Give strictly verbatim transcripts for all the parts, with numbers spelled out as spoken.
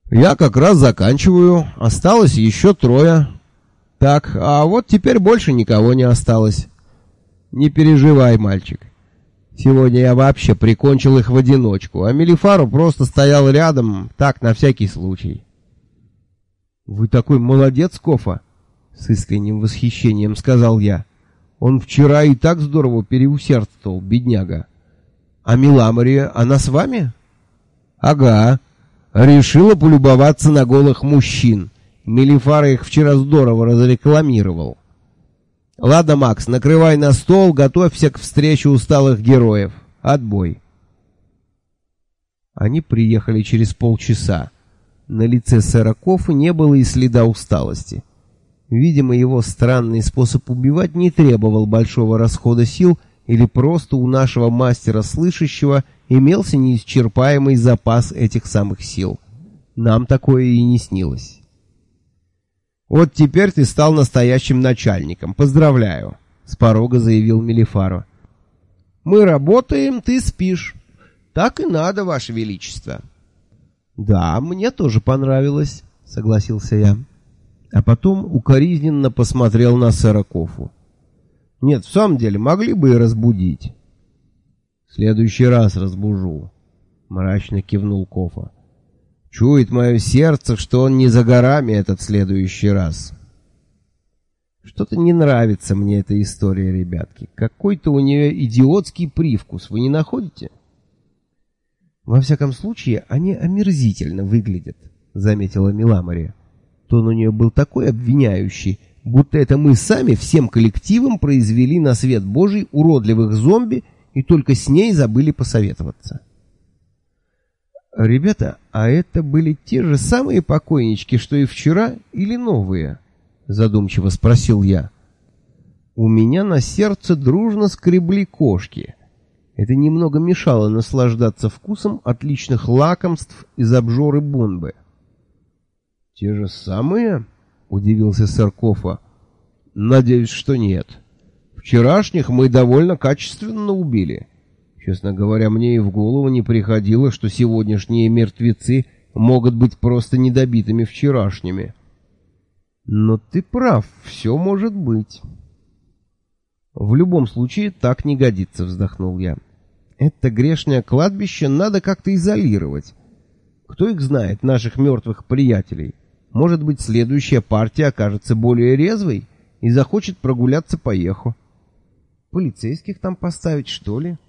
Я как раз заканчиваю. Осталось еще трое. Так, а вот теперь больше никого не осталось. Не переживай, мальчик. Сегодня я вообще прикончил их в одиночку, а Мелифару просто стоял рядом, так, на всякий случай. Вы такой молодец, Кофа, с искренним восхищением сказал я. Он вчера и так здорово переусердствовал, бедняга. А Миламария, она с вами? Ага. Решила полюбоваться на голых мужчин. Мелифара их вчера здорово разрекламировал. Ладно, Макс, накрывай на стол, готовься к встрече усталых героев. Отбой. Они приехали через полчаса. На лице сэра Кофы не было и следа усталости. Видимо, его странный способ убивать не требовал большого расхода сил, или просто у нашего мастера слышащего имелся неисчерпаемый запас этих самых сил. Нам такое и не снилось. «Вот теперь ты стал настоящим начальником. Поздравляю», — с порога заявил Мелифаро. «Мы работаем, ты спишь. Так и надо, Ваше Величество». «Да, мне тоже понравилось», — согласился я. А потом укоризненно посмотрел на сэра Кофу. «Нет, в самом деле, могли бы и разбудить». «В следующий раз разбужу», — мрачно кивнул Кофа. «Чует мое сердце, что он не за горами этот следующий раз». Что-то не нравится мне эта история, ребятки. Какой-то у нее идиотский привкус, вы не находите? Во всяком случае, они омерзительно выглядят, заметила Миламария. Тон у нее был такой обвиняющий, будто это мы сами всем коллективом произвели на свет Божий уродливых зомби и только с ней забыли посоветоваться. «Ребята, а это были те же самые покойнички, что и вчера, или новые?» — задумчиво спросил я. У меня на сердце дружно скребли кошки. Это немного мешало наслаждаться вкусом отличных лакомств из обжоры бомбы. «Те же самые?» — удивился сэр Кофа. «Надеюсь, что нет. Вчерашних мы довольно качественно убили. Честно говоря, мне и в голову не приходило, что сегодняшние мертвецы могут быть просто недобитыми вчерашними». «Но ты прав, все может быть». «В любом случае, так не годится», — вздохнул я. «Это грешное кладбище надо как-то изолировать. Кто их знает, наших мертвых приятелей? Может быть, следующая партия окажется более резвой и захочет прогуляться по Ехо. Полицейских там поставить, что ли?»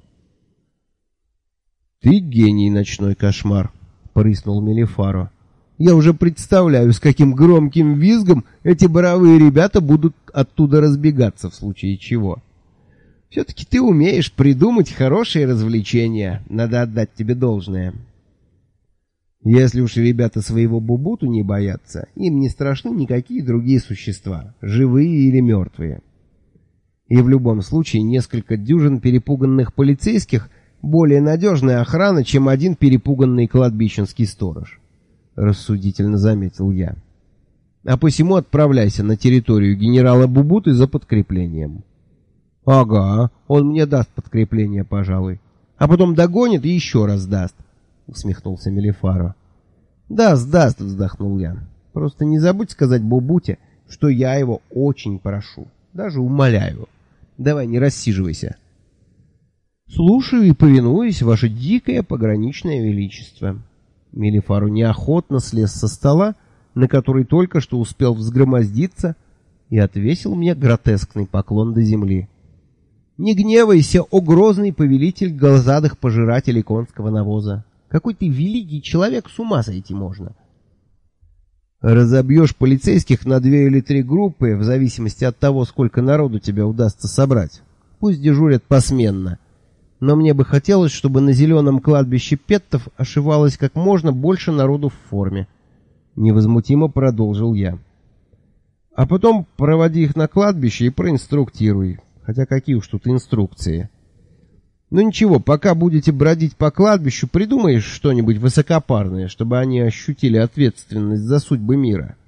«Ты гений, ночной кошмар», — прыснул Мелифаро. «Я уже представляю, с каким громким визгом эти боровые ребята будут оттуда разбегаться в случае чего. Все-таки ты умеешь придумать хорошие развлечения, надо отдать тебе должное». Если уж ребята своего Бубуту не боятся, им не страшны никакие другие существа, живые или мертвые. И в любом случае несколько дюжин перепуганных полицейских более надежная охрана, чем один перепуганный кладбищенский сторож, рассудительно заметил я. А посему отправляйся на территорию генерала Бубуты за подкреплением. Ага, он мне даст подкрепление, пожалуй, а потом догонит и еще раз даст, усмехнулся Мелифаро. Даст, даст, вздохнул я. Просто не забудь сказать Бубуте, что я его очень прошу, даже умоляю. Давай, не рассиживайся. Слушаю и повинуюсь, ваше дикое пограничное величество. Мелифаро неохотно слез со стола, на который только что успел взгромоздиться, и отвесил мне гротескный поклон до земли. Не гневайся, о грозный повелитель глазадых пожирателей конского навоза. Какой ты великий человек, с ума сойти можно. Разобьешь полицейских на две или три группы, в зависимости от того, сколько народу тебе удастся собрать. Пусть дежурят посменно. Но мне бы хотелось, чтобы на зеленом кладбище петтов ошивалось как можно больше народу в форме. Невозмутимо продолжил я. А потом проводи их на кладбище и проинструктируй. Хотя какие уж тут инструкции. Ну ничего, пока будете бродить по кладбищу, придумаешь что-нибудь высокопарное, чтобы они ощутили ответственность за судьбы мира.